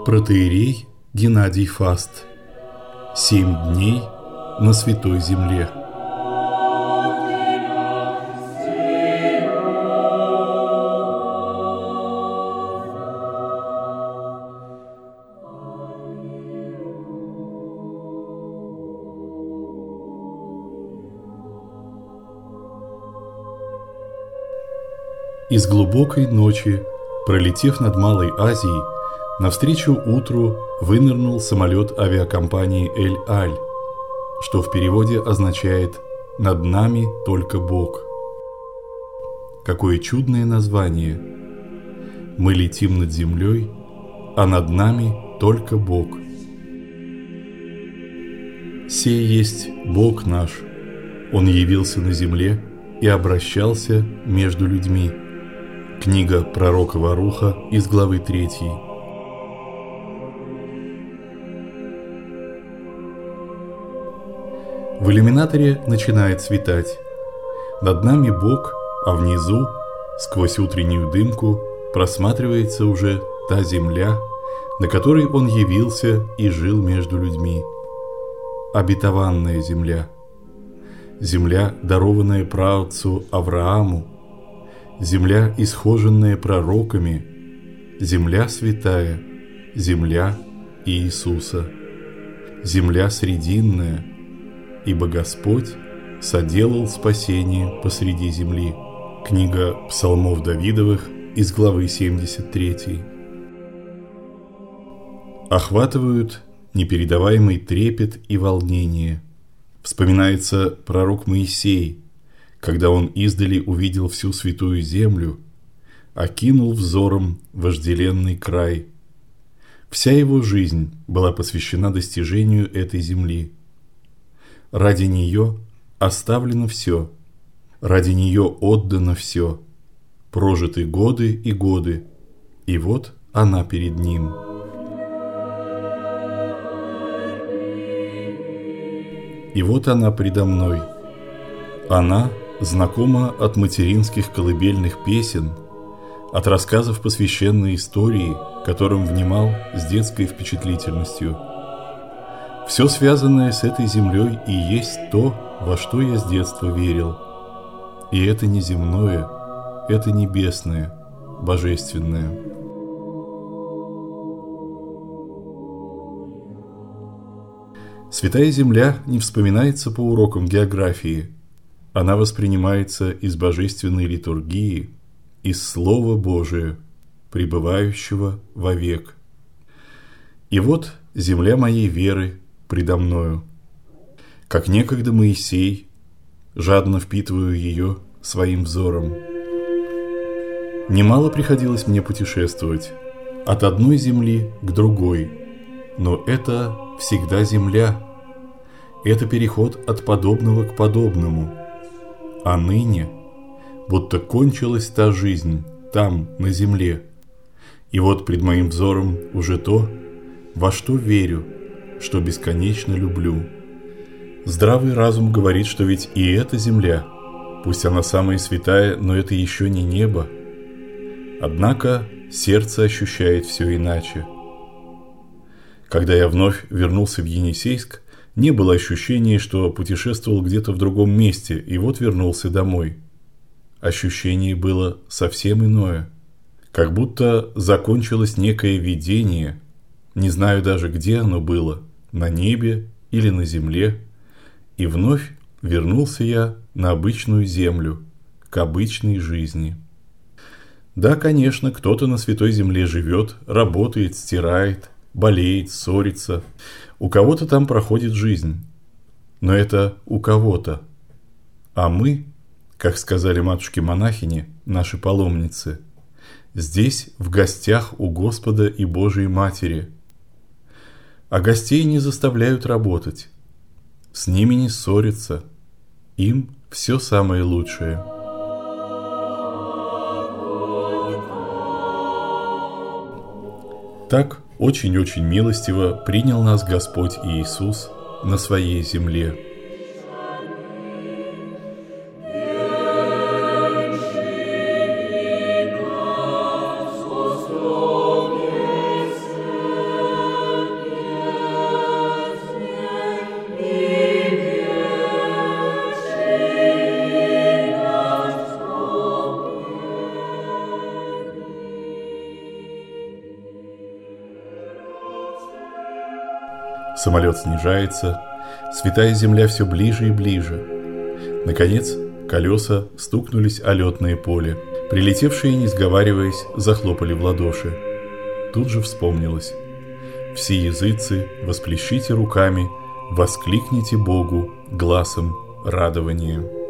Протоиерей Геннадий Фаст. 7 дней на Святой Земле. Из глубокой ночи, пролетев над Малой Азией, навстречу утру вынырнул самолет авиакомпании «Эль-Аль», что в переводе означает «над нами только Бог». Какое чудное название! Мы летим над землей, а над нами только Бог. Сей есть Бог наш, Он явился на земле и обращался между людьми. Книга пророка Варуха из главы 3. В иллюминаторе начинает светать. Над нами Бог, а внизу, сквозь утреннюю дымку, просматривается уже та земля, на которой Он явился и жил между людьми. Обетованная земля. Земля, дарованная праотцу Аврааму. Земля, исхоженная пророками. Земля святая. Земля Иисуса. Земля срединная. Ибо Господь соделал спасение посреди земли. Книга Псалмов Давидовых из главы 73. Охватывают непередаваемый трепет и волнение. Вспоминается пророк Моисей, когда он издали увидел всю святую землю, окинул взором вожделенный край. Вся его жизнь была посвящена достижению этой земли. Ради нее оставлено все, ради нее отдано все, прожиты годы и годы, и вот она перед ним. И вот она предо мной. Она знакома от материнских колыбельных песен, от рассказов по священной истории, которым внимал с детской впечатлительностью. Все связанное с этой землей и есть то, во что я с детства верил. И это не земное, это небесное, божественное. Святая Земля не вспоминается по урокам географии. Она воспринимается из божественной литургии, из Слова Божия, пребывающего вовек. И вот земля моей веры предо мною. Как некогда Моисей, жадно впитываю ее своим взором. Немало приходилось мне путешествовать от одной земли к другой, но это всегда земля, это переход от подобного к подобному. А ныне, будто кончилась та жизнь там, на земле, и вот пред моим взором уже то, во что верю, что бесконечно люблю. Здравый разум говорит, что ведь и эта земля, пусть она самая святая, но это еще не небо. Однако сердце ощущает все иначе. Когда я вновь вернулся в Енисейск, не было ощущения, что путешествовал где-то в другом месте и вот вернулся домой. Ощущение было совсем иное. Как будто закончилось некое видение, не знаю даже, где оно было, на небе или на земле, и вновь вернулся я на обычную землю, к обычной жизни. Да, конечно, кто-то на Святой Земле живет, работает, стирает, болеет, ссорится. У кого-то там проходит жизнь. Но это у кого-то. А мы, как сказали матушки-монахини, наши паломницы, здесь в гостях у Господа и Божией Матери. А гостей не заставляют работать. С ними не ссорятся. Им все самое лучшее. Так очень-очень милостиво принял нас Господь Иисус на своей земле. Самолет снижается, святая земля все ближе и ближе. Наконец, колеса стукнулись о летное поле. Прилетевшие, не сговариваясь, захлопали в ладоши. Тут же вспомнилось: «Все языцы, восплещите руками, воскликните Богу гласом радования».